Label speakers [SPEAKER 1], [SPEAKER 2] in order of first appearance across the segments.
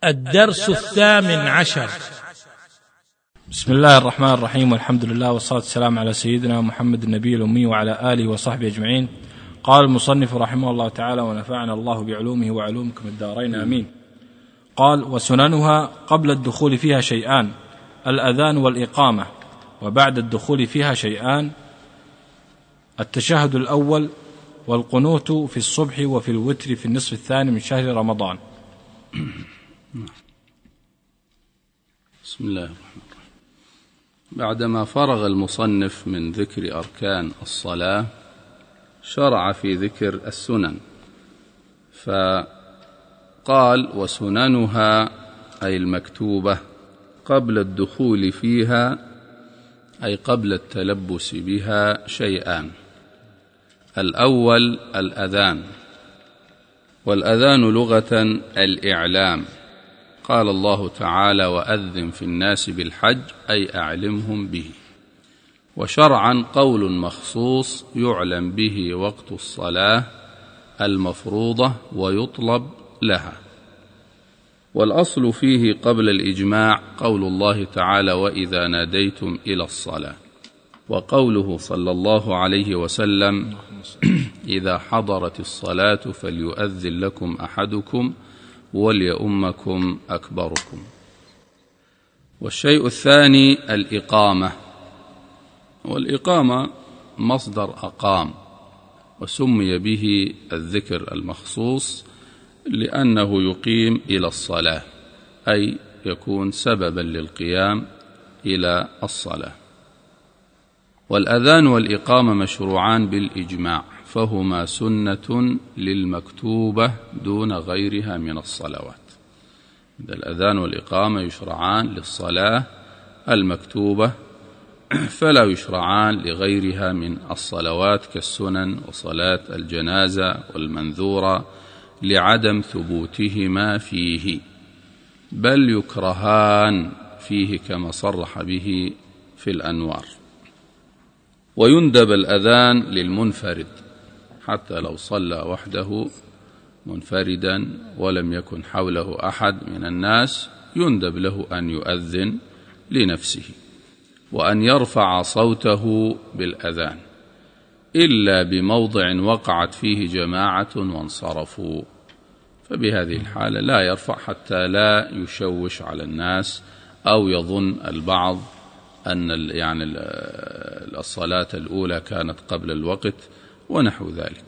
[SPEAKER 1] الدرس 18.
[SPEAKER 2] بسم الله الرحمن الرحيم، والحمد لله والصلاة والسلام على سيدنا محمد النبي الأمي وعلى آله وصحبه أجمعين. قال المصنف رحمه الله تعالى: ونفعنا الله بعلومه وعلومكم الدارين آمين. قال: وسننها قبل الدخول فيها شيئان: الأذان والإقامة، وبعد الدخول فيها شيئان: التشهد الأول والقنوت في الصبح وفي الوتر في النصف الثاني من شهر رمضان.
[SPEAKER 3] بسم الله الرحمن الرحيم. بعدما فرغ المصنف من ذكر أركان الصلاة شرع في ذكر السنن، فقال: وسننها أي المكتوبة قبل الدخول فيها أي قبل التلبس بها شيئان: الأول الأذان، والأذان لغة الإعلام. قال الله تعالى: وأذن في الناس بالحج أي أعلمهم به. وشرعا قول مخصوص يعلم به وقت الصلاة المفروضة ويطلب لها. والأصل فيه قبل الإجماع قول الله تعالى: وإذا ناديتم إلى الصلاة، وقوله صلى الله عليه وسلم: إذا حضرت الصلاة فليؤذن لكم أحدكم وليؤمكم أكبركم. والشيء الثاني الإقامة، والإقامة مصدر أقام، وسمي به الذكر المخصوص لأنه يقيم إلى الصلاة، أي يكون سببا للقيام إلى الصلاة. والأذان والإقامة مشروعان بالإجماع، فهما سنة للمكتوبة دون غيرها من الصلوات. الأذان والإقامة يشرعان للصلاة المكتوبة، فلا يشرعان لغيرها من الصلوات كالسنن وصلاة الجنازة والمنذورة لعدم ثبوتهما فيه، بل يكرهان فيه كما صرح به في الأنوار. ويندب الأذان للمنفرد، حتى لو صلى وحده منفردا ولم يكن حوله أحد من الناس يندب له أن يؤذن لنفسه، وأن يرفع صوته بالأذان، إلا بموضع وقعت فيه جماعة وانصرفوا، فبهذه الحالة لا يرفع حتى لا يشوش على الناس أو يظن البعض أن الصلاة الأولى كانت قبل الوقت ونحو ذلك.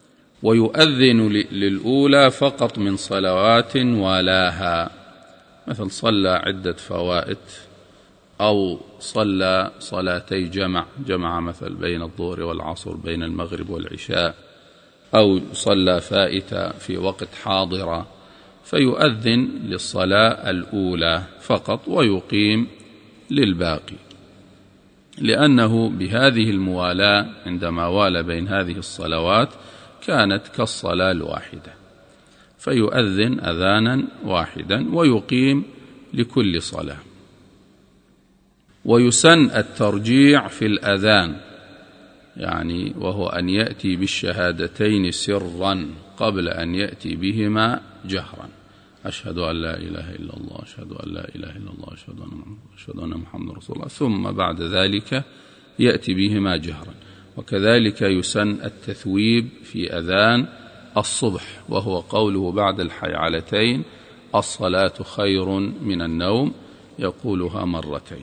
[SPEAKER 3] ويؤذن للأولى فقط من صلوات ولاها، مثل صلى عدة فوائت أو صلى صلاتي جمع مثل بين الظهر والعصر، بين المغرب والعشاء، أو صلى فائتة في وقت حاضرة، فيؤذن للصلاة الأولى فقط ويقيم للباقي، لأنه بهذه الموالاة عندما والى بين هذه الصلوات كانت كالصلاة الواحدة، فيؤذن أذانا واحدا ويقيم لكل صلاة. ويسن الترجيع في الأذان، وهو أن يأتي بالشهادتين سرا قبل أن يأتي بهما جهرا: أشهد أن لا إله إلا الله، أشهد أن لا إله إلا الله، أشهد أن محمد رسول الله، ثم بعد ذلك يأتي بهما جهرا. وكذلك يسن التثويب في أذان الصبح، وهو قوله بعد الحيعلتين: الصلاة خير من النوم، يقولها مرتين.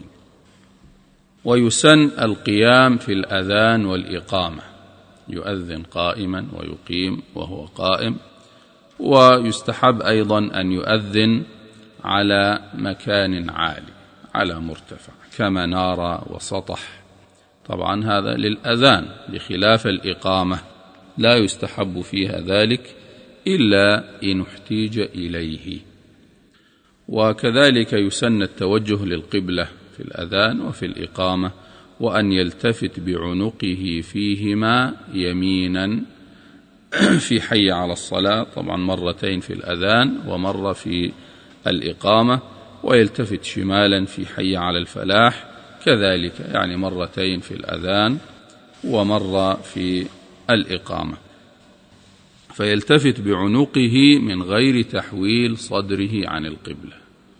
[SPEAKER 3] ويسن القيام في الأذان والإقامة، يؤذن قائما ويقيم وهو قائم. ويستحب أيضا أن يؤذن على مكان عالي، على مرتفع كمنارة وسطح، طبعا هذا للأذان، بخلاف الإقامة لا يستحب فيها ذلك إلا إن احتيج إليه. وكذلك يسن التوجه للقبلة في الأذان وفي الإقامة، وأن يلتفت بعنقه فيهما يمينا في حي على الصلاة، طبعا مرتين في الأذان ومرة في الإقامة، ويلتفت شمالا في حي على الفلاح كذلك، مرتين في الأذان ومرة في الإقامة. فيلتفت بعنقه من غير تحويل صدره عن القبلة،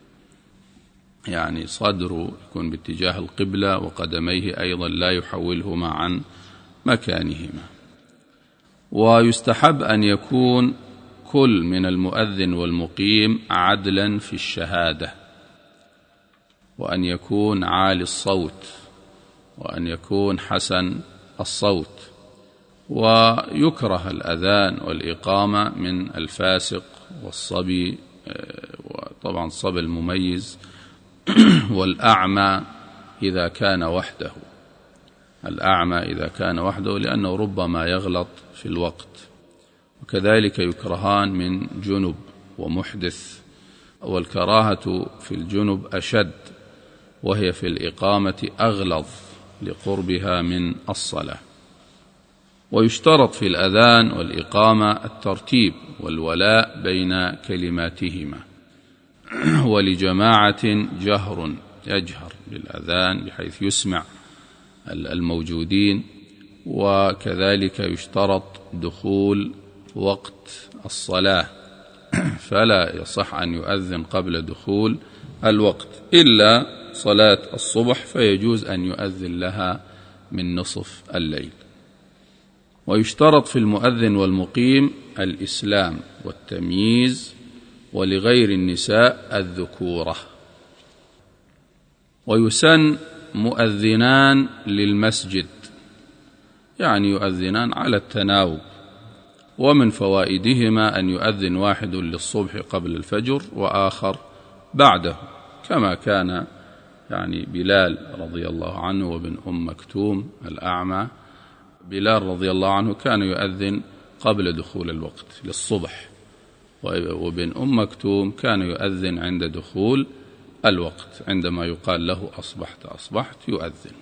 [SPEAKER 3] يعني صدره يكون باتجاه القبلة وقدميه أيضا لا يحولهما عن مكانهما. ويستحب أن يكون كل من المؤذن والمقيم عدلا في الشهادة، وأن يكون عالي الصوت، وأن يكون حسن الصوت. ويكره الأذان والإقامة من الفاسق والصبي، وطبعا الصبي المميز، والأعمى إذا كان وحده، الأعمى إذا كان وحده، لأنه ربما يغلط في الوقت. وكذلك يكرهان من جنب ومحدث، والكراهة في الجنب أشد، وهي في الإقامة أغلظ لقربها من الصلاة. ويشترط في الأذان والإقامة الترتيب والولاء بين كلماتهما، ولجماعة يجهر بالأذان بحيث يسمع الموجودين. وكذلك يشترط دخول وقت الصلاة، فلا يصح أن يؤذن قبل دخول الوقت، إلا صلاة الصبح فيجوز أن يؤذن لها من نصف الليل. ويشترط في المؤذن والمقيم الإسلام والتمييز، ولغير النساء الذكورة. ويسن مؤذنان للمسجد، يعني يؤذنان على التناوب. ومن فوائدهما أن يؤذن واحد للصبح قبل الفجر وآخر بعده، كما كان يعني بلال رضي الله عنه وابن مكتوم الأعمى. بلال رضي الله عنه كان يؤذن قبل دخول الوقت للصبح، وابن مكتوم كان يؤذن عند دخول الوقت، عندما يقال له أصبحت يؤذن.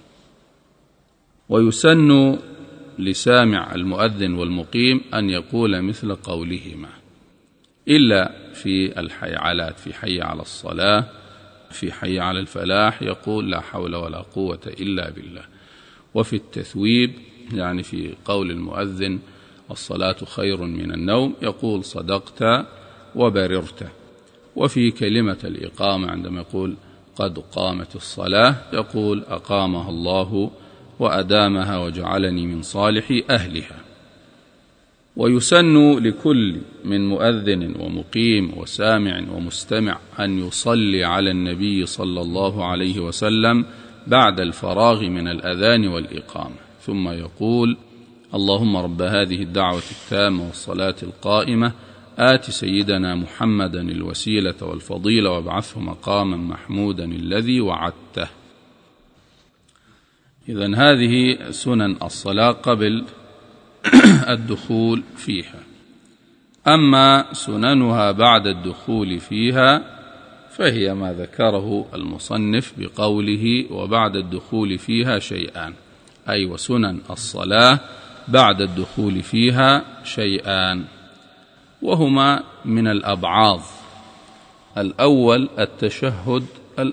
[SPEAKER 3] ويسن لسامع المؤذن والمقيم أن يقول مثل قولهما، إلا في الحيعلات، في حي على الصلاة، في حي على الفلاح يقول لا حول ولا قوة إلا بالله. وفي التثويب، يعني في قول المؤذن الصلاة خير من النوم، يقول صدقت وبررت. وفي كلمة الإقامة عندما يقول قد قامت الصلاة، يقول أقامها الله وأدامها وجعلني من صالح أهلها. ويسن لكل من مؤذن ومقيم وسامع ومستمع أن يصلي على النبي صلى الله عليه وسلم بعد الفراغ من الأذان والإقامة، ثم يقول اللهم رب هذه الدعوة التامة والصلاة القائمة آت سيدنا محمدا الوسيلة والفضيلة وابعثه مقاما محمودا الذي وعدته. إذن هذه سنن الصلاة قبل الدخول فيها. أما سننها بعد الدخول فيها فهي ما ذكره المصنف بقوله وبعد الدخول فيها شيئان، أي وسنن الصلاة بعد الدخول فيها شيئان، وهما من الأبعاض. الأول التشهد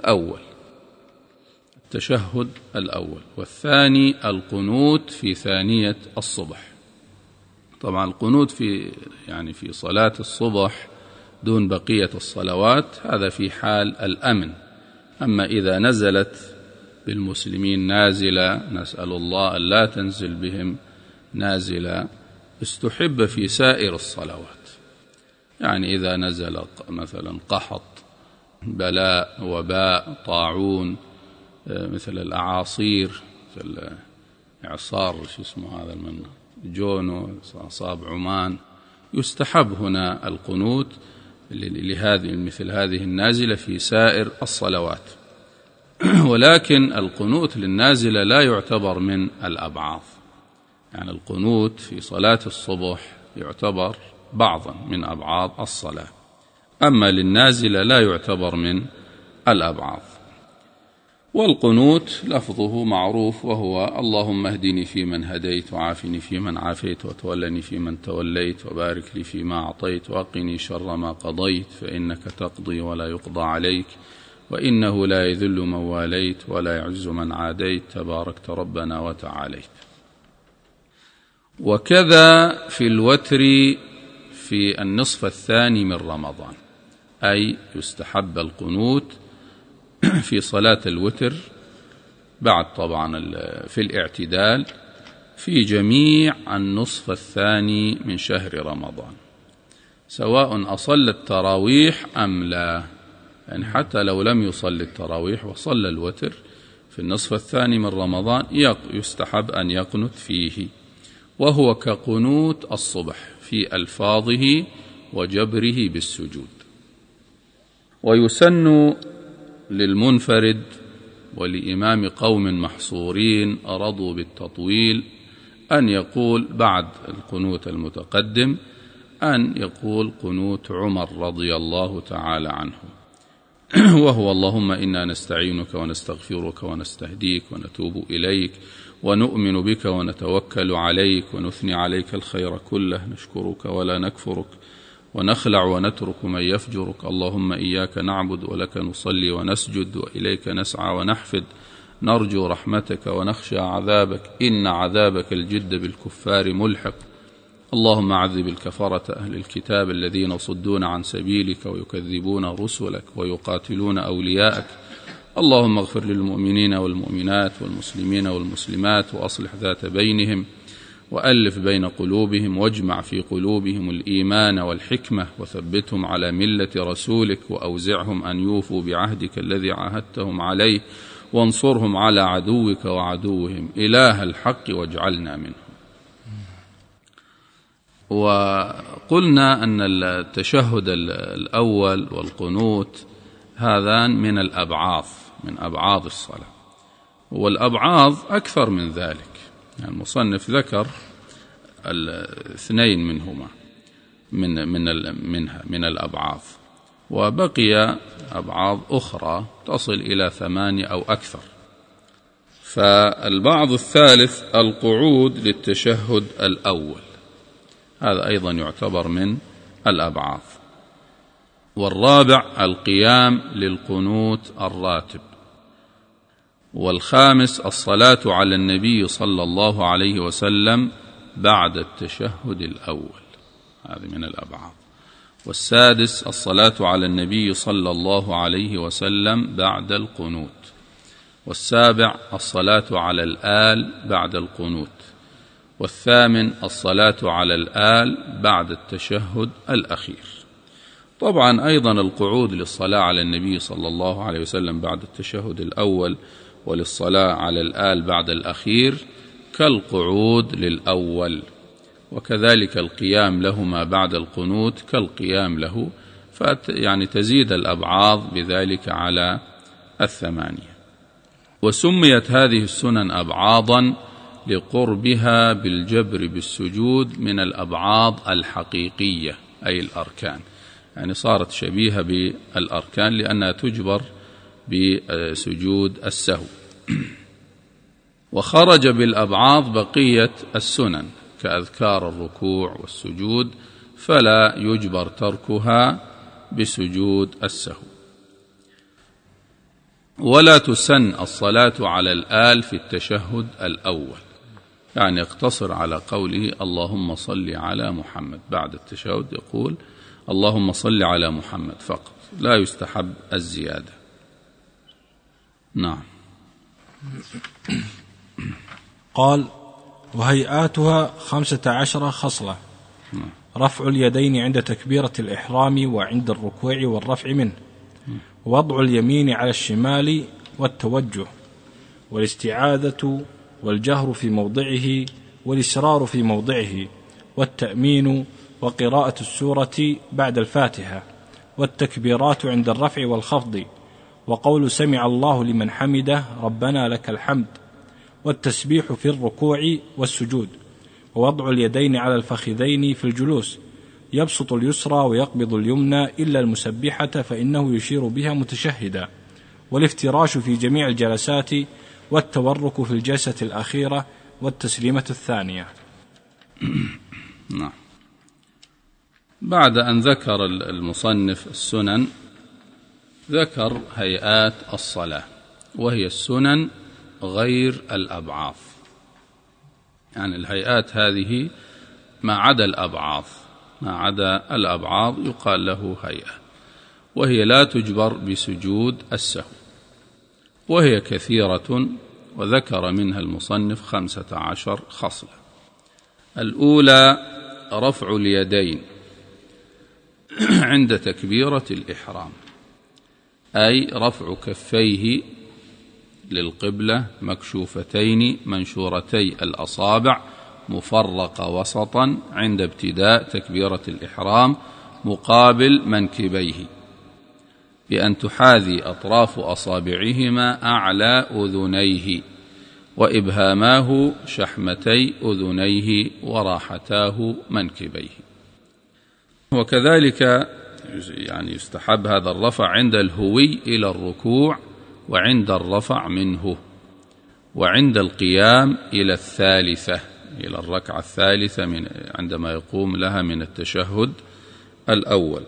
[SPEAKER 3] الأول، والثاني القنوت في ثانية الصبح. طبعا القنوت في صلاة الصبح دون بقية الصلوات، هذا في حال الأمن. أما إذا نزلت بالمسلمين نازلة، نسأل الله أن لا تنزل بهم نازلة، استحب في سائر الصلوات. يعني إذا نزل مثلا قحط، بلاء، وباء، طاعون، مثل الأعاصير، مثل إعصار هذا من جونو، أصاب عمان، يستحب هنا القنوت مثل هذه النازلة في سائر الصلوات. ولكن القنوت للنازلة لا يعتبر من الأبعاض، يعني القنوت في صلاة الصبح يعتبر بعضا من أبعاض الصلاة، أما للنازلة لا يعتبر من الأبعاض. والقنوت لفظه معروف، وهو اللهم اهدني فيمن هديت، وعافني فيمن عافيت، وتولني فيمن توليت، وبارك لي فيما أعطيت، وقني شر ما قضيت، فإنك تقضي ولا يقضى عليك، وإنه لا يذل من واليت ولا يعز من عاديت، تباركت ربنا وتعاليت. وكذا في الوتر في النصف الثاني من رمضان، أي يستحب القنوت في صلاة الوتر بعد طبعا في الاعتدال في جميع النصف الثاني من شهر رمضان، سواء أصلى التراويح أم لا. يعني حتى لو لم يصلي التراويح وصلى الوتر في النصف الثاني من رمضان يستحب أن يقنت فيه، وهو كقنوت الصبح في ألفاظه وجبره بالسجود. ويسن للمنفرد ولإمام قوم محصورين رضوا بالتطويل أن يقول بعد القنوت المتقدم أن يقول قنوت عمر رضي الله تعالى عنه، وهو اللهم إنا نستعينك ونستغفرك ونستهديك ونتوب إليك ونؤمن بك ونتوكل عليك ونثني عليك الخير كله، نشكرك ولا نكفرك ونخلع ونترك من يفجرك، اللهم إياك نعبد ولك نصلي ونسجد وإليك نسعى ونحفد، نرجو رحمتك ونخشى عذابك، إن عذابك الجد بالكفار ملحق، اللهم عذب الكفرة أهل الكتاب الذين يصدون عن سبيلك ويكذبون رسلك ويقاتلون أولياءك، اللهم اغفر للمؤمنين والمؤمنات والمسلمين والمسلمات وأصلح ذات بينهم وألف بين قلوبهم واجمع في قلوبهم الإيمان والحكمة وثبتهم على ملة رسولك وأوزعهم أن يوفوا بعهدك الذي عاهدتهم عليه وانصرهم على عدوك وعدوهم إله الحق واجعلنا منهم. وقلنا أن التشهد الأول والقنوت هذان من الأبعاض، من أبعاض الصلاة، والأبعاض أكثر من ذلك، يعني المصنف ذكر الاثنين منهما من الأبعاض، وبقي أبعاض أخرى تصل إلى 8 أو أكثر. فالبعض الثالث القعود للتشهد الأول، هذا أيضا يعتبر من الأبعاض. والرابع القيام للقنوت الراتب. والخامس الصلاة على النبي صلى الله عليه وسلم بعد التشهد الأول، هذه من الأبعاض. والسادس الصلاة على النبي صلى الله عليه وسلم بعد القنوت. والسابع الصلاة على الآل بعد القنوت. والثامن الصلاة على الآل بعد التشهد الأخير. طبعا أيضا القعود للصلاة على النبي صلى الله عليه وسلم بعد التشهد الأول وللصلاة على الآل بعد الأخير كالقعود للأول، وكذلك القيام لهما بعد القنوت كالقيام له، يعني تزيد الأبعاض بذلك على 8. وسميت هذه السنن أبعاضا لقربها بالجبر بالسجود من الأبعاض الحقيقية أي الأركان، يعني صارت شبيهة بالأركان لأنها تجبر بسجود السهو. وخرج بالأبعاض بقية السنن كأذكار الركوع والسجود، فلا يجبر تركها بسجود السهو. ولا تسن الصلاة على الآل في التشهد الأول، يعني اقتصر على قوله اللهم صل على محمد، بعد التشهد يقول اللهم صل على محمد فقط، لا يستحب الزيادة. نعم.
[SPEAKER 2] قال وهيئاتها 15 خصلة: رفع اليدين عند تكبيرة الإحرام وعند الركوع والرفع منه، ووضع اليمين على الشمال والتوجه، والاستعاذة والجهر في موضعه والإسرار في موضعه، والتأمين، وقراءة السورة بعد الفاتحة، والتكبيرات عند الرفع والخفض، وقول سمع الله لمن حمده ربنا لك الحمد، والتسبيح في الركوع والسجود، ووضع اليدين على الفخذين في الجلوس، يبسط اليسرى ويقبض اليمنى إلا المسبحة فإنه يشير بها متشهدا، والافتراش في جميع الجلسات، والتورك في الجلسة الأخيرة، والتسليمة الثانية.
[SPEAKER 3] نعم. بعد أن ذكر المصنف السنن ذكر هيئات الصلاة، وهي السنن غير الأبعاض، يعني الهيئات هذه ما عدا الأبعاض، ما عدا الأبعاض يقال له هيئة، وهي لا تجبر بسجود السهو، وهي كثيرة، وذكر منها المصنف 15 خصلة. الأولى رفع اليدين عند تكبيرة الإحرام، أي رفع كفيه للقبلة مكشوفتين منشورتي الأصابع مفرق وسطا عند ابتداء تكبيرة الإحرام مقابل منكبيه، بأن تحاذي أطراف أصابعهما أعلى أذنيه، وإبهاماه شحمتي أذنيه وراحتاه منكبيه. وكذلك يعني يستحب هذا الرفع عند الهوي إلى الركوع، وعند الرفع منه، وعند القيام إلى الثالثة، إلى الركعة الثالثة عندما يقوم لها من التشهد الأول.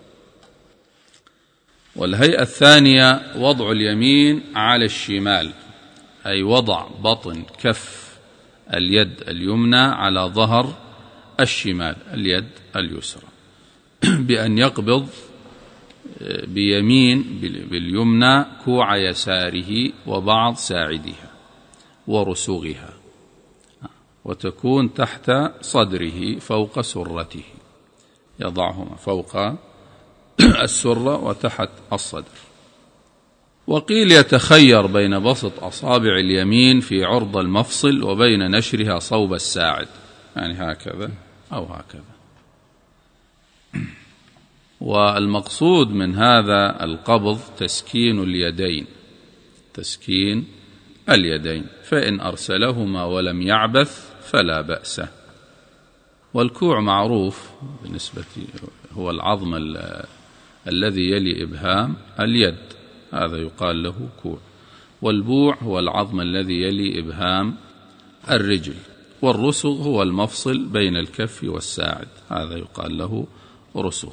[SPEAKER 3] والهيئة الثانية وضع اليمين على الشمال، أي وضع بطن كف اليد اليمنى على ظهر الشمال اليد اليسرى، بأن يقبض باليمنى كوع يساره وبعض ساعدها ورسوغها، وتكون تحت صدره فوق سرته، يضعهما فوق السرة وتحت الصدر. وقيل يتخير بين بسط أصابع اليمين في عرض المفصل وبين نشرها صوب الساعد، يعني هكذا أو هكذا. والمقصود من هذا القبض تسكين اليدين، فإن أرسلهما ولم يعبث فلا بأس. والكوع معروف بالنسبة هو العظم الذي يلي إبهام اليد، هذا يقال له كوع. والبوع هو العظم الذي يلي إبهام الرجل. والرسغ هو المفصل بين الكف والساعد، هذا يقال له رسغ.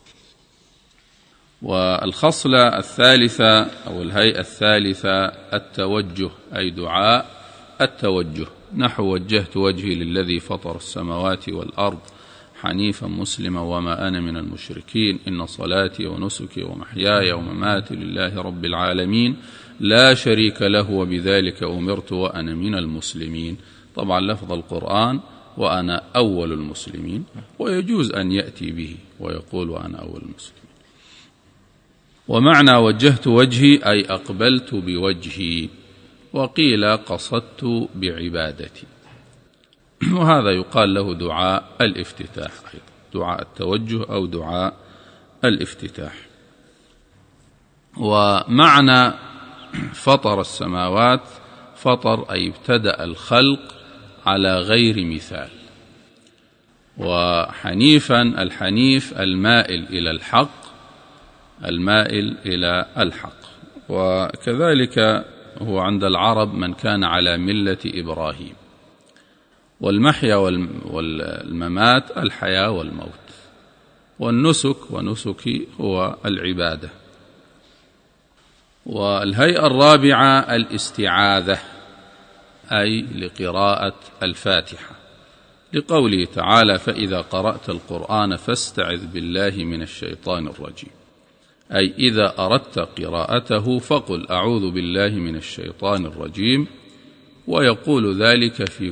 [SPEAKER 3] والخصلة الثالثة أو الهيئة الثالثة التوجه، أي دعاء التوجه، نحو وجهت وجهي للذي فطر السماوات والأرض حنيفا مسلما وما أنا من المشركين، إن صلاتي ونسكي ومحياي ومماتي لله رب العالمين لا شريك له وبذلك أمرت وأنا من المسلمين. طبعا لفظ القرآن وأنا أول المسلمين، ويجوز أن يأتي به ويقول وأنا أول المسلمين. ومعنى وجهت وجهي أي أقبلت بوجهي، وقيل قصدت بعبادتي، وهذا يقال له دعاء الافتتاح أيضا، دعاء التوجه أو دعاء الافتتاح. ومعنى فطر السماوات، فطر أي ابتدأ الخلق على غير مثال. وحنيفا الحنيف المائل إلى الحق، وكذلك هو عند العرب من كان على ملة إبراهيم. والمحيا والممات الحياة والموت. والنسك ونسكي هو العبادة. والهيئة الرابعة الاستعاذة، أي لقراءة الفاتحة، لقوله تعالى فإذا قرأت القرآن فاستعذ بالله من الشيطان الرجيم، أي إذا أردت قراءته فقل أعوذ بالله من الشيطان الرجيم. ويقول ذلك في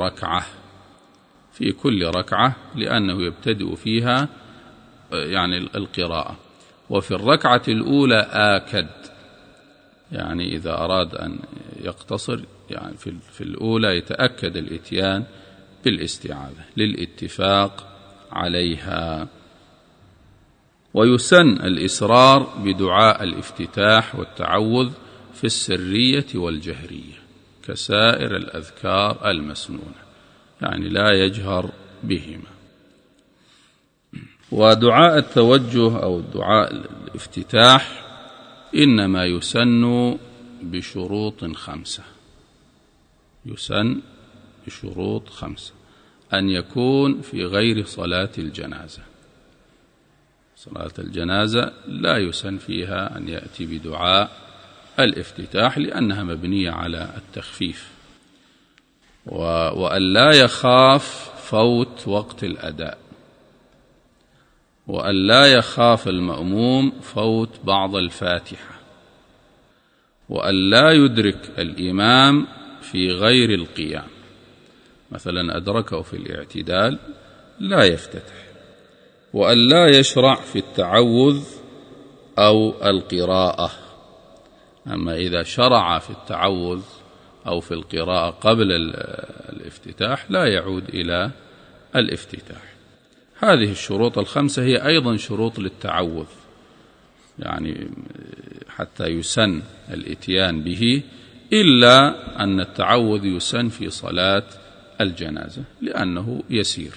[SPEAKER 3] كل ركعة لأنه يبتدئ فيها يعني القراءة. وفي الركعة الأولى آكد، يعني إذا أراد أن يقتصر يعني في الأولى يتأكد الإتيان بالاستعاذة للاتفاق عليها. ويسن الإسرار بدعاء الافتتاح والتعوذ في السرية والجهرية كسائر الأذكار المسنونة، يعني لا يجهر بهما. ودعاء التوجه أو دعاء الافتتاح إنما يسن بشروط 5، أن يكون في غير صلاة الجنازة. صلاة الجنازة لا يسن فيها أن يأتي بدعاء الافتتاح لأنها مبنية على التخفيف، وأن لا يخاف فوت وقت الأداء، وأن لا يخاف المأموم فوت بعض الفاتحة، وأن لا يدرك الإمام في غير القيام، مثلا أدركه في الاعتدال لا يفتتح، وأن لا يشرع في التعوذ أو القراءة. أما إذا شرع في التعوذ أو في القراءة قبل الافتتاح لا يعود إلى الافتتاح. هذه الشروط الخمسة هي أيضا شروط للتعوذ، يعني حتى يسن الإتيان به، إلا أن التعوذ يسن في صلاة الجنازة لأنه يسير.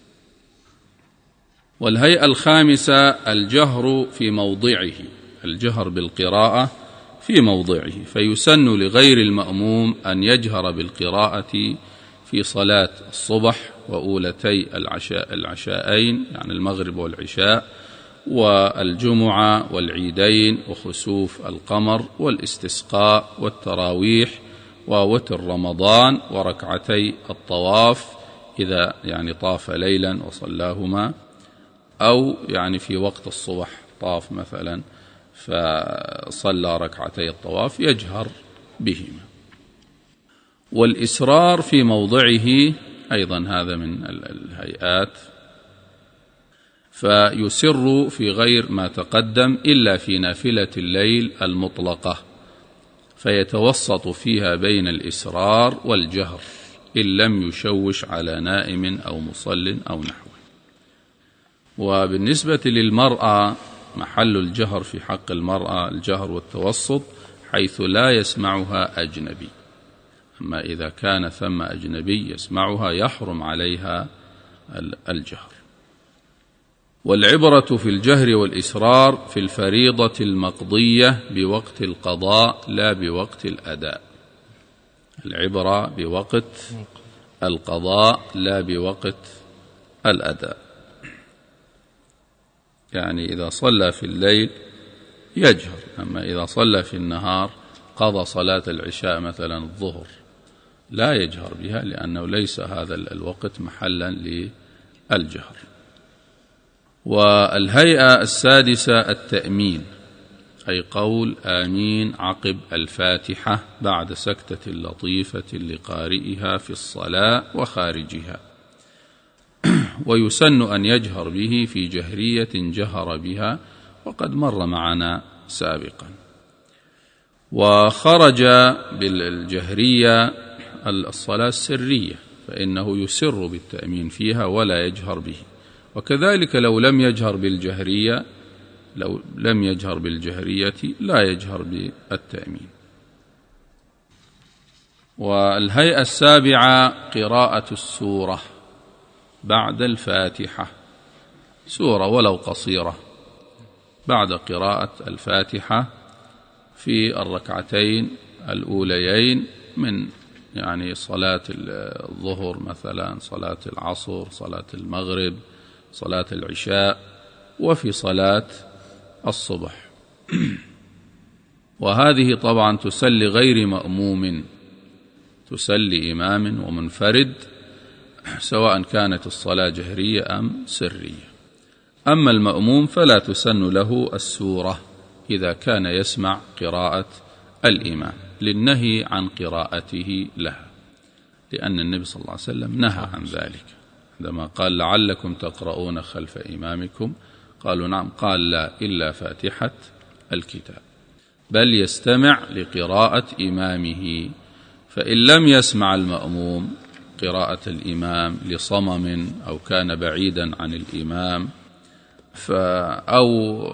[SPEAKER 3] والهيئة الخامسة الجهر في موضعه، الجهر بالقراءة في موضعه، فيسن لغير المأموم أن يجهر بالقراءة في صلاة الصبح وأولتي العشاءين، يعني المغرب والعشاء، والجمعة والعيدين وخسوف القمر والاستسقاء والتراويح ووتر رمضان وركعتي الطواف إذا يعني طاف ليلا وصلاهما، أو يعني في وقت الصبح طاف مثلا فصلى ركعتي الطواف يجهر بهما. والإسرار في موضعه أيضا هذا من الهيئات، فيسر في غير ما تقدم إلا في نافلة الليل المطلقة، فيتوسط فيها بين الإسرار والجهر إن لم يشوش على نائم أو مصل أو نحوه. وبالنسبة للمرأة محل الجهر في حق المرأة الجهر والتوسط حيث لا يسمعها أجنبي، أما إذا كان ثم أجنبي يسمعها يحرم عليها الجهر. والعبرة في الجهر والإسرار في الفريضة المقضية بوقت القضاء لا بوقت الأداء، العبرة بوقت القضاء لا بوقت الأداء. يعني إذا صلى في الليل يجهر، أما إذا صلى في النهار قضى صلاة العشاء مثلا الظهر لا يجهر بها، لأنه ليس هذا الوقت محلا للجهر. والهيئة السادسة التأمين، أي قول آمين عقب الفاتحة بعد سكتة لطيفة لقارئها في الصلاة وخارجها، ويسن أن يجهر به في جهرية جهر بها، وقد مر معنا سابقا. وخرج بالجهرية الصلاة السرية، فإنه يسر بالتأمين فيها ولا يجهر به، وكذلك لو لم يجهر بالجهرية لا يجهر بالتأمين. والهيئة السابعة قراءة السورة بعد الفاتحة، سورة ولو قصيرة بعد قراءة الفاتحة في الركعتين الأوليين من يعني صلاة الظهر مثلا، صلاة العصر، صلاة المغرب، صلاة العشاء، وفي صلاة الصبح. وهذه طبعا تسلي غير مأموم، تسلي إمام ومنفرد سواء كانت الصلاة جهرية أم سرية. أما المأموم فلا تسن له السورة إذا كان يسمع قراءة الإمام للنهي عن قراءته لها، لأن النبي صلى الله عليه وسلم نهى عن ذلك عندما قال لعلكم تقرؤون خلف إمامكم، قالوا نعم، قال لا إلا فاتحة الكتاب، بل يستمع لقراءة إمامه. فإن لم يسمع المأموم قراءة الإمام لصمم أو كان بعيدا عن الإمام أو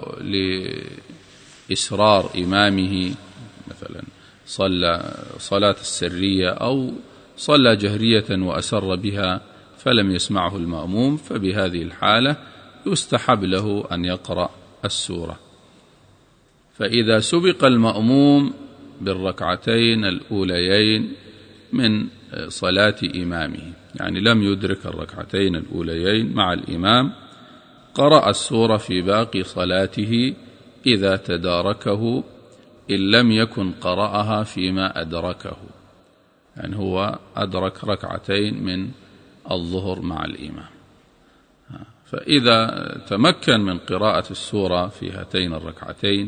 [SPEAKER 3] لإسرار إمامه، مثلا صلى صلاة السرية أو صلى جهرية وأسر بها فلم يسمعه المأموم، فبهذه الحالة يستحب له أن يقرأ السورة. فإذا سبق المأموم بالركعتين الأوليين من صلاة إمامه، يعني لم يدرك الركعتين الأوليين مع الإمام، قرأ السورة في باقي صلاته إذا تداركه، إن لم يكن قرأها فيما أدركه، يعني هو أدرك ركعتين من الظهر مع الإمام فإذا تمكن من قراءة السورة في هاتين الركعتين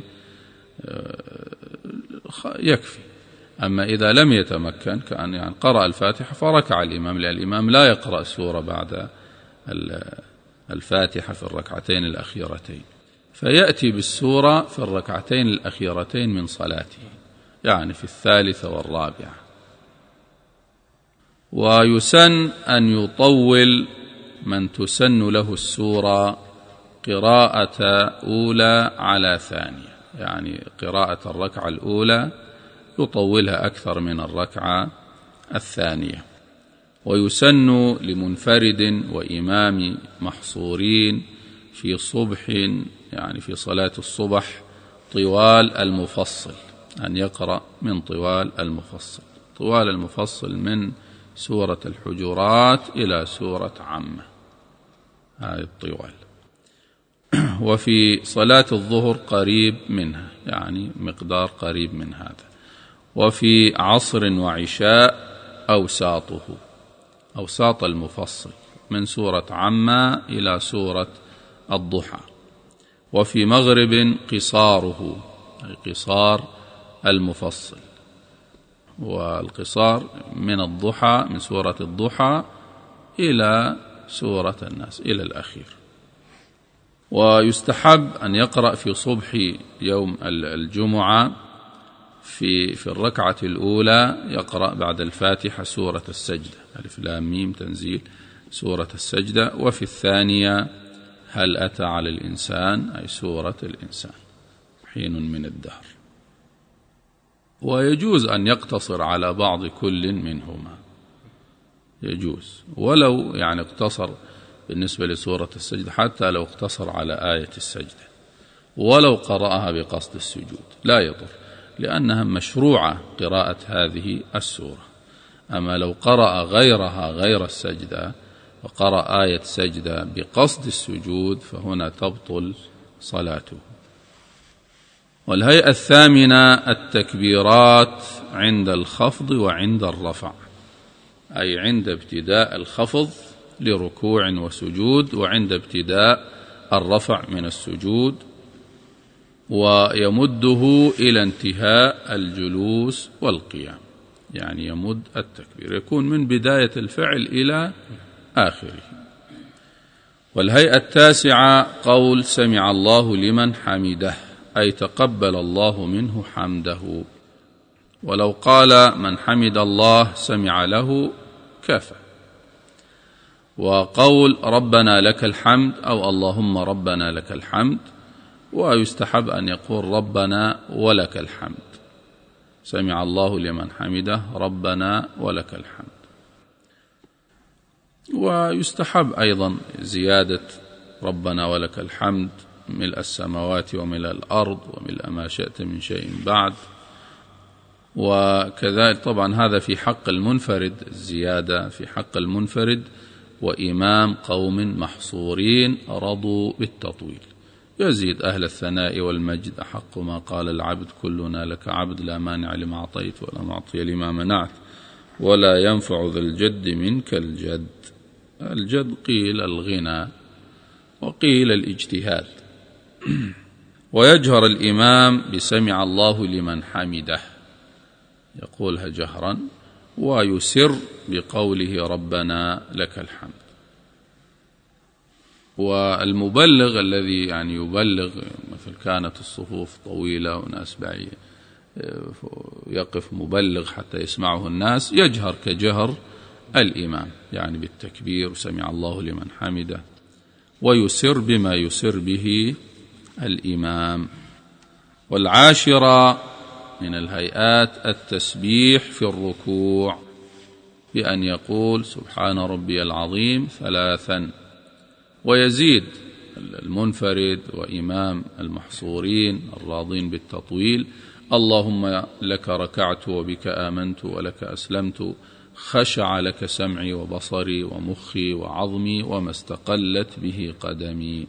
[SPEAKER 3] يكفي. أما إذا لم يتمكن كأن يعني قرأ الفاتحة فركع الإمام، لأن الإمام لا يقرأ السورة بعد الفاتحة في الركعتين الأخيرتين، فيأتي بالسورة في الركعتين الأخيرتين من صلاته، يعني في الثالثة والرابعة. ويسن أن يطول من تسن له السورة قراءة أولى على ثانية، يعني قراءة الركعة الأولى يطولها أكثر من الركعة الثانية. ويسن لمنفرد وإمام محصورين في صبح، يعني في صلاة الصبح، طوال المفصل، أن يقرأ من طوال المفصل. طوال المفصل من سورة الحجرات إلى سورة عامة، هذه الطوال. وفي صلاة الظهر قريب منها، يعني مقدار قريب من هذا. وفي عصر وعشاء أوساط المفصل من سورة عامة إلى سورة الضحى. وفي مغرب قصاره، أي قصار المفصل، والقصار من الضحى، من سورة الضحى إلى سورة الناس إلى الأخير. ويستحب أن يقرأ في صبح يوم الجمعة في الركعة الأولى، يقرأ بعد الفاتحة سورة السجدة، ألف لام ميم تنزيل سورة السجدة. وفي الثانية هل أتى على الإنسان، أي سورة الإنسان، حين من الدهر. ويجوز أن يقتصر على بعض كل منهما، يجوز، ولو يعني اقتصر بالنسبة لسورة السجدة، حتى لو اقتصر على آية السجدة، ولو قرأها بقصد السجود لا يضر، لأنها مشروعة قراءة هذه السورة. أما لو قرأ غيرها غير السجدة وقرأ آية سجدة بقصد السجود فهنا تبطل صلاته. والهيئة الثامنة التكبيرات عند الخفض وعند الرفع، أي عند ابتداء الخفض لركوع وسجود، وعند ابتداء الرفع من السجود، ويمده إلى انتهاء الجلوس والقيام، يعني يمد التكبير، يكون من بداية الفعل إلى آخره. والهيئة التاسعة قول سمع الله لمن حمده، أي تقبل الله منه حمده، ولو قال من حمد الله سمع له كفى. وقول ربنا لك الحمد أو اللهم ربنا لك الحمد، ويستحب أن يقول ربنا ولك الحمد، سمع الله لمن حمده ربنا ولك الحمد. ويستحب أيضا زيادة ربنا ولك الحمد ملء السماوات وملء الأرض وملء ما شئت من شيء بعد. وكذلك طبعا هذا في حق المنفرد، الزيادة في حق المنفرد وإمام قوم محصورين رضوا بالتطويل. يزيد أهل الثناء والمجد أحق ما قال العبد كلنا لك عبد، لا مانع لما أعطيت ولا معطي لما منعت ولا ينفع ذا الجد منك الجد. الجد قيل الغنى وقيل الاجتهاد. ويجهر الإمام بسمع الله لمن حمده، يقولها جهرا، ويسر بقوله ربنا لك الحمد. والمبلغ الذي يعني يبلغ، مثل كانت الصفوف طويلة وناس بعيد يقف مبلغ حتى يسمعه الناس، يجهر كجهر الإمام، يعني بالتكبير وسمع الله لمن حمده، ويسر بما يسر به الإمام. والعاشرة من الهيئات التسبيح في الركوع، بأن يقول سبحان ربي العظيم 3، ويزيد المنفرد وإمام المحصورين الراضين بالتطويل اللهم لك ركعت وبك آمنت ولك أسلمت، خشع لك سمعي وبصري ومخي وعظمي وما استقلت به قدمي.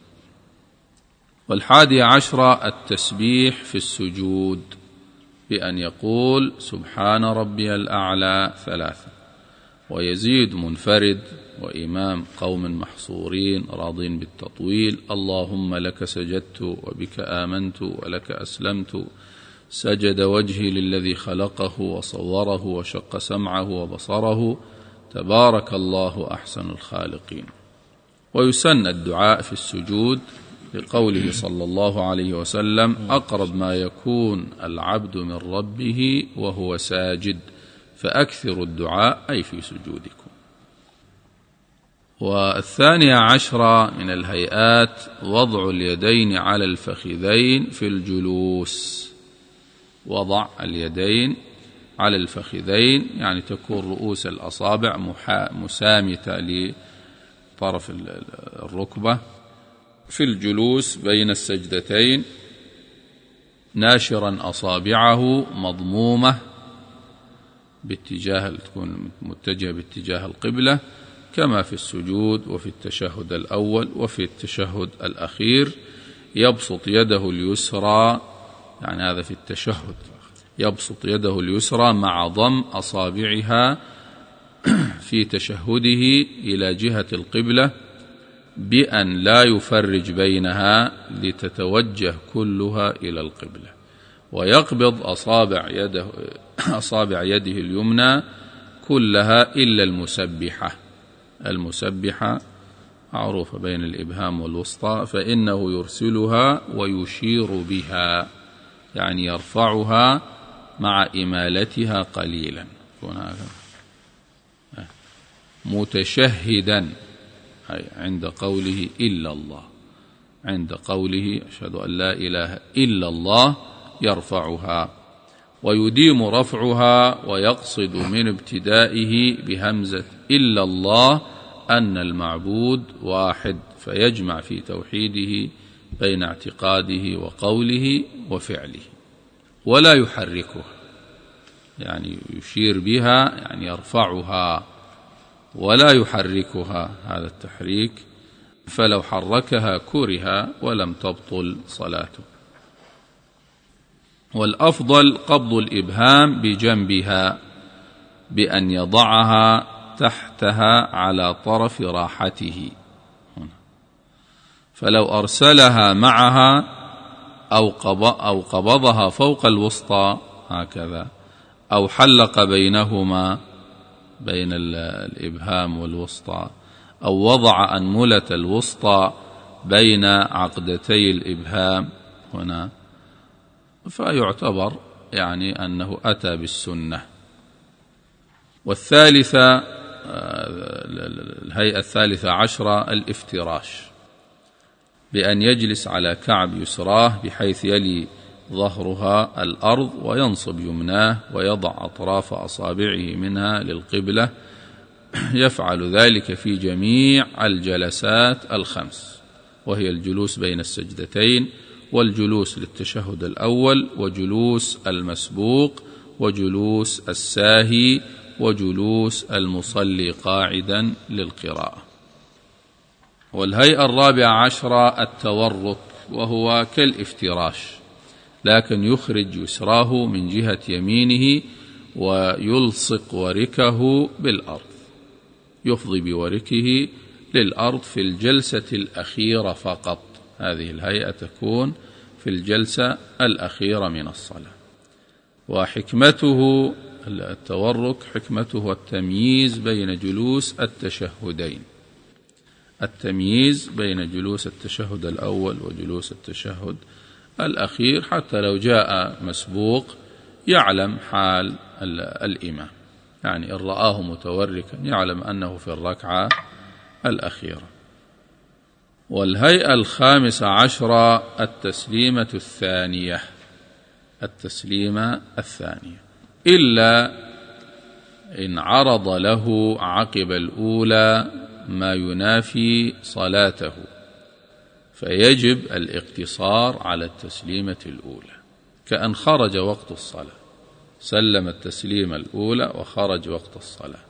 [SPEAKER 3] 11 التسبيح في السجود، بأن يقول سبحان ربي الأعلى 3، ويزيد منفرد وإمام قوم محصورين راضين بالتطويل: اللهم لك سجدت وبك آمنت ولك أسلمت، سجد وجهي للذي خلقه وصوره وشق سمعه وبصره، تبارك الله أحسن الخالقين. ويسن الدعاء في السجود لقوله صلى الله عليه وسلم: أقرب ما يكون العبد من ربه وهو ساجد، فأكثروا الدعاء أي في سجودكم. 12 من الهيئات وضع اليدين على الفخذين في الجلوس. وضع اليدين على الفخذين يعني تكون رؤوس الأصابع مسامتة لطرف الركبة في الجلوس بين السجدتين، ناشرا أصابعه مضمومة باتجاه، تكون متجهة باتجاه القبلة، كما في السجود وفي التشهد الأول وفي التشهد الأخير. يبسط يده اليسرى، يعني هذا في التشهد، يبسط يده اليسرى مع ضم أصابعها في تشهده إلى جهة القبلة بأن لا يفرج بينها لتتوجه كلها إلى القبلة. ويقبض أصابع يده اليمنى كلها إلا المسبحة معروفة بين الإبهام والوسطى، فإنه يرسلها ويشير بها، يعني يرفعها مع إمالتها قليلا، متشهدا عند قوله إلا الله، عند قوله أشهد أن لا إله إلا الله يرفعها، ويديم رفعها ويقصد من ابتدائه بهمزة إلا الله أن المعبود واحد، فيجمع في توحيده بين اعتقاده وقوله وفعله. ولا يحركها، يعني يشير بها يعني يرفعها ولا يحركها، هذا التحريك، فلو حركها كره ولم تبطل صلاته. والأفضل قبض الإبهام بجنبها بأن يضعها تحتها على طرف راحته، فلو أرسلها معها أو قبضها فوق الوسطى هكذا، أو حلق بينهما بين الإبهام والوسطى، أو وضع أنملة الوسطى بين عقدتي الإبهام هنا، فيعتبر يعني أنه أتى بالسنة. الهيئة 13 الافتراش، بأن يجلس على كعب يسراه بحيث يلي ظهرها الأرض، وينصب يمناه ويضع أطراف أصابعه منها للقبلة. يفعل ذلك في جميع الجلسات 5، وهي الجلوس بين السجدتين، والجلوس للتشهد الأول، وجلوس المسبوق، وجلوس الساهي، وجلوس المصلي قاعدا للقراءة. والهيئة 14 التورك، وهو كالافتراش، لكن يخرج يسراه من جهة يمينه ويلصق وركه بالأرض، يفضي بوركه للأرض في الجلسة الأخيرة فقط. هذه الهيئة تكون في الجلسة الأخيرة من الصلاة. وحكمته التورك، حكمته التمييز بين جلوس التشهدين، التمييز بين جلوس التشهد الأول وجلوس التشهد الأخير، حتى لو جاء مسبوق يعلم حال الإمام، يعني إن رآه متوركا يعلم أنه في الركعة الأخيرة. والهيئة 15 التسليمة الثانية، التسليمة الثانية، إلا إن عرض له عقب الأولى ما ينافي صلاته، فيجب الاقتصار على التسليمة الأولى، كأن خرج وقت الصلاة، سلم التسليمة الأولى وخرج وقت الصلاة.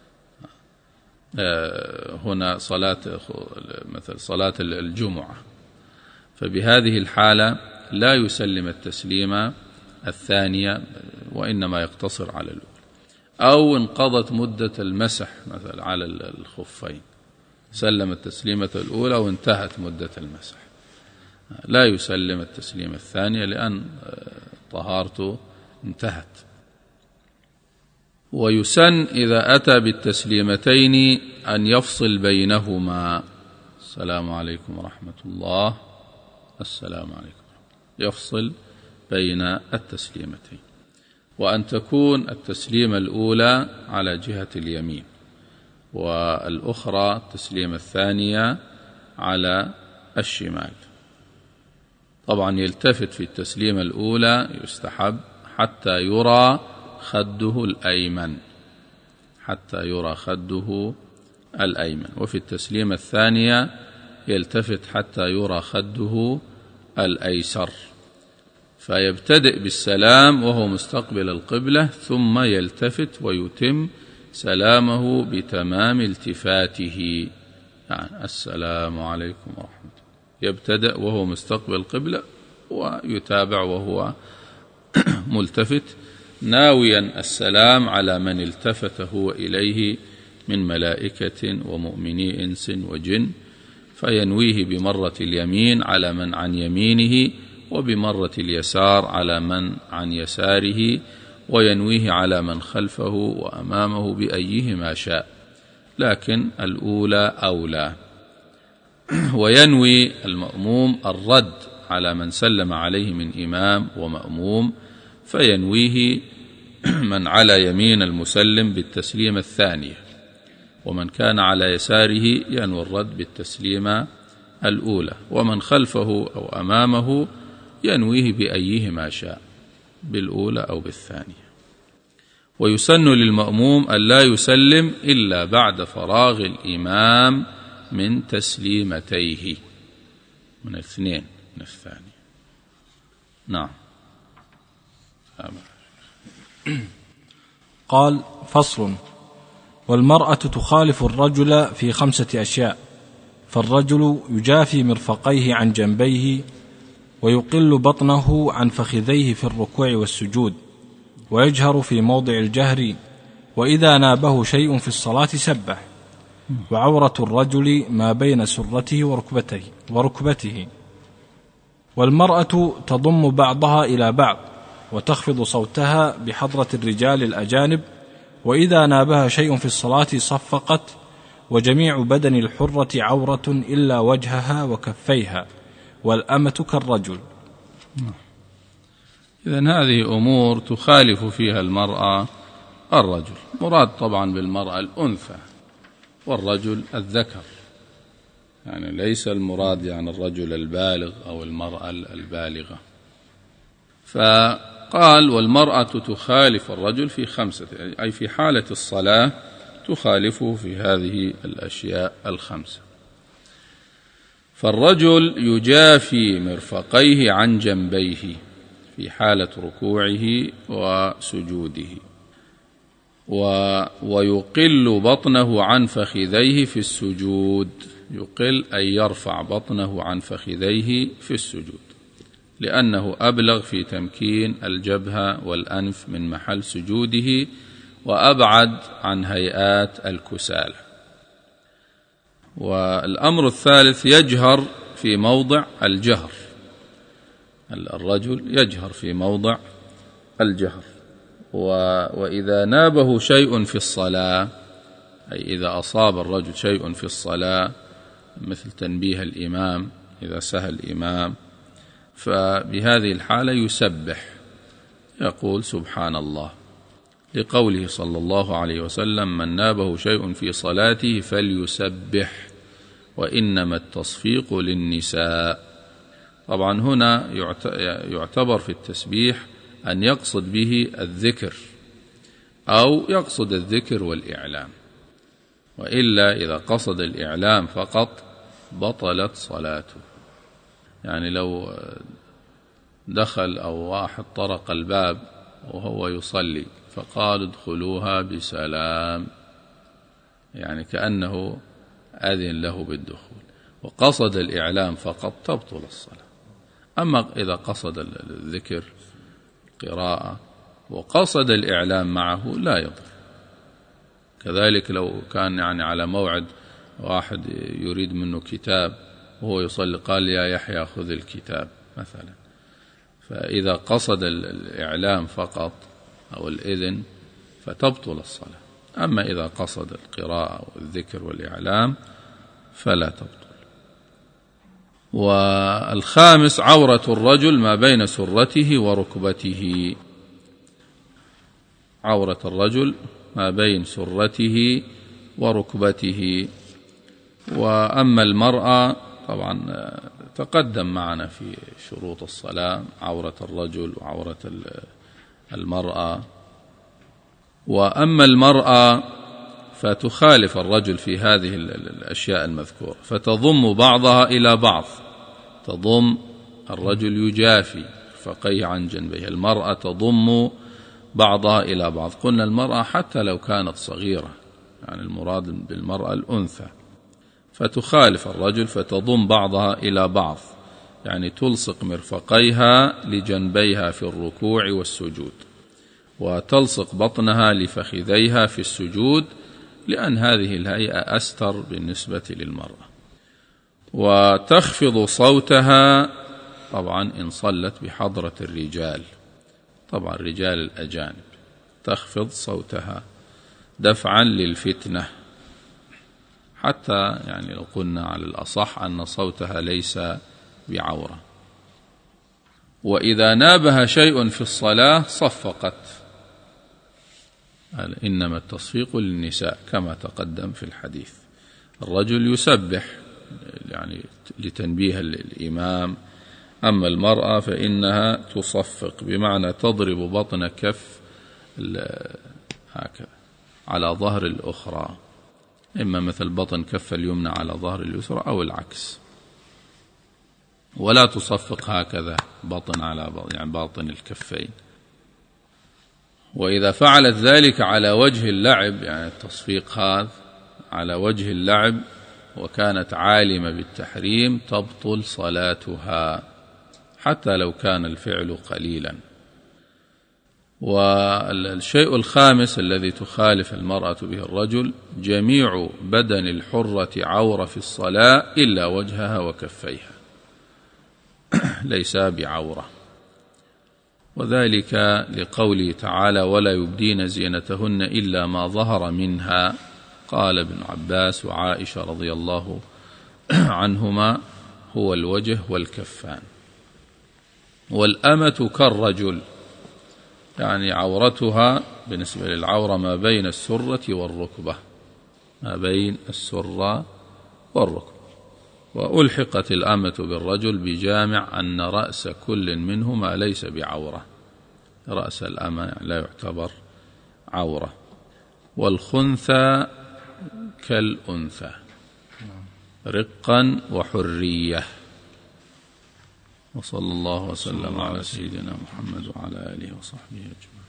[SPEAKER 3] هنا مثل صلاة الجمعة، فبهذه الحالة لا يسلم التسليمة الثانية، وإنما يقتصر على الأولى. أو انقضت مدة المسح مثلا على الخفين، سلم التسليمة الأولى وانتهت مدة المسح، لا يسلم التسليمة الثانية لأن طهارته انتهت. ويسن إذا أتى بالتسليمتين أن يفصل بينهما، السلام عليكم ورحمة الله، السلام عليكم، يفصل بين التسليمتين، وأن تكون التسليمة الأولى على جهة اليمين والأخرى التسليمة الثانية على الشمال. طبعا يلتفت في التسليمة الأولى، يستحب حتى يرى خده الأيمن، حتى يرى خده الأيمن، وفي التسليمة الثانية يلتفت حتى يرى خده الأيسر، فيبتدئ بالسلام وهو مستقبل القبلة، ثم يلتفت ويتم سلامه بتمام التفاته، يعني السلام عليكم ورحمة الله، يبتدأ وهو مستقبل القبلة ويتابع وهو ملتفت، ناويا السلام على من التفت هو إليه من ملائكة ومؤمني إنس وجن، فينويه بمرة اليمين على من عن يمينه، وبمرة اليسار على من عن يساره، وينويه على من خلفه وأمامه بأيهما شاء، لكن الأولى أولى. وينوي المأموم الرد على من سلم عليه من إمام ومأموم، فينويه من على يمين المسلم بالتسليمة الثانية، ومن كان على يساره ينوي الرد بالتسليمة الأولى، ومن خلفه أو أمامه ينويه بأيهما شاء، بالأولى أو بالثانية. ويسن للمأموم أن لا يسلم إلا بعد فراغ الإمام من تسليمتيه، من الاثنين من الثانية. نعم.
[SPEAKER 2] قال: فصل. والمرأة تخالف الرجل في 5 أشياء: فالرجل يجافي مرفقيه عن جنبيه، ويقل بطنه عن فخذيه في الركوع والسجود، ويجهر في موضع الجهر، وإذا نابه شيء في الصلاة سبح، وعورة الرجل ما بين سرته وركبته. والمرأة تضم بعضها إلى بعض وتخفض صوتها بحضرة الرجال الأجانب، وإذا نابها شيء في الصلاة صفقت، وجميع بدن الحرة عورة إلا وجهها وكفيها، والأمة كالرجل.
[SPEAKER 3] إذن هذه أمور تخالف فيها المرأة الرجل، مراد طبعا بالمرأة الأنثى، والرجل الذكر، يعني ليس المراد يعني الرجل البالغ أو المرأة البالغة. فقال: والمرأة تخالف الرجل في 5، أي في حالة الصلاة تخالفه في هذه الأشياء 5. فالرجل يجافي مرفقيه عن جنبيه في حالة ركوعه وسجوده، ويقل بطنه عن فخذيه في السجود، يقل أي يرفع بطنه عن فخذيه في السجود، لأنه أبلغ في تمكين الجبهة والأنف من محل سجوده، وأبعد عن هيئات الكسالى. والأمر الثالث: يجهر في موضع الجهر، الرجل يجهر في موضع الجهر. وإذا نابه شيء في الصلاة، أي إذا أصاب الرجل شيء في الصلاة مثل تنبيه الإمام إذا سهى الإمام، فبهذه الحالة يسبح، يقول سبحان الله، لقوله صلى الله عليه وسلم: من نابه شيء في صلاته فليسبح، وإنما التصفيق للنساء. طبعا هنا يعتبر في التسبيح أن يقصد به الذكر، أو يقصد الذكر والإعلام، وإلا إذا قصد الإعلام فقط بطلت صلاته. يعني لو دخل أو واحد طرق الباب وهو يصلي فقال: ادخلوها بسلام، يعني كأنه أذن له بالدخول، وقصد الإعلام فقط تبطل الصلاة. أما إذا قصد الذكر قراءة وقصد الإعلام معه لا يضر، كذلك لو كان يعني على موعد واحد يريد منه كتاب وهو يصلي قال يا يحيى خذ الكتاب مثلا، فإذا قصد الإعلام فقط أو الإذن فتبطل الصلاة. أما إذا قصد القراءة والذكر والإعلام فلا تبطل. والخامس عورة الرجل ما بين سرته وركبته، عورة الرجل ما بين سرته وركبته. وأما المرأة طبعا تقدم معنا في شروط الصلاة عورة الرجل وعورة المرأة. وأما المرأة فتخالف الرجل في هذه الأشياء المذكورة، فتضم بعضها إلى بعض، تضم الرجل يجافي فقيه عن جنبه، المرأة تضم بعضها إلى بعض. قلنا المرأة حتى لو كانت صغيرة، يعني المراد بالمرأة الأنثى، فتخالف الرجل فتضم بعضها إلى بعض، يعني تلصق مرفقيها لجنبيها في الركوع والسجود، وتلصق بطنها لفخذيها في السجود، لأن هذه الهيئة أستر بالنسبة للمرأة. وتخفض صوتها طبعا إن صلت بحضرة الرجال، طبعا الرجال الأجانب، تخفض صوتها دفعا للفتنة، حتى يعني لو قلنا على الأصح أن صوتها ليس بعورة. وإذا نابها شيء في الصلاة صفقت، إنما التصفيق للنساء كما تقدم في الحديث، الرجل يسبح يعني لتنبيه الإمام، أما المرأة فإنها تصفق، بمعنى تضرب بطن كف هكذا على ظهر الأخرى، إما مثل بطن كف اليمنى على ظهر اليسرى أو العكس، ولا تصفق هكذا بطن على يعني باطن الكفين. وإذا فعلت ذلك على وجه اللعب، يعني التصفيق هذا على وجه اللعب وكانت عالمة بالتحريم تبطل صلاتها حتى لو كان الفعل قليلا. والشيء الخامس الذي تخالف المرأة به الرجل، جميع بدن الحرة عورة في الصلاة إلا وجهها وكفيها، ليس بعورة، وذلك لقوله تعالى ولا يبدين زينتهن إلا ما ظهر منها. قال ابن عباس وعائشة رضي الله عنهما هو الوجه والكفان. والأمة كالرجل، يعني عورتها بالنسبة للعورة ما بين السرة والركبة، ما بين السرة والركبة. وألحقت الأمة بالرجل بجامع أن رأس كل منهما ليس بعورة، رأس الأمة لا يعتبر عورة. والخنثى كالأنثى رقا وحرية. وصلى الله وسلم على سيدنا محمد وعلى آله وصحبه أجمعين.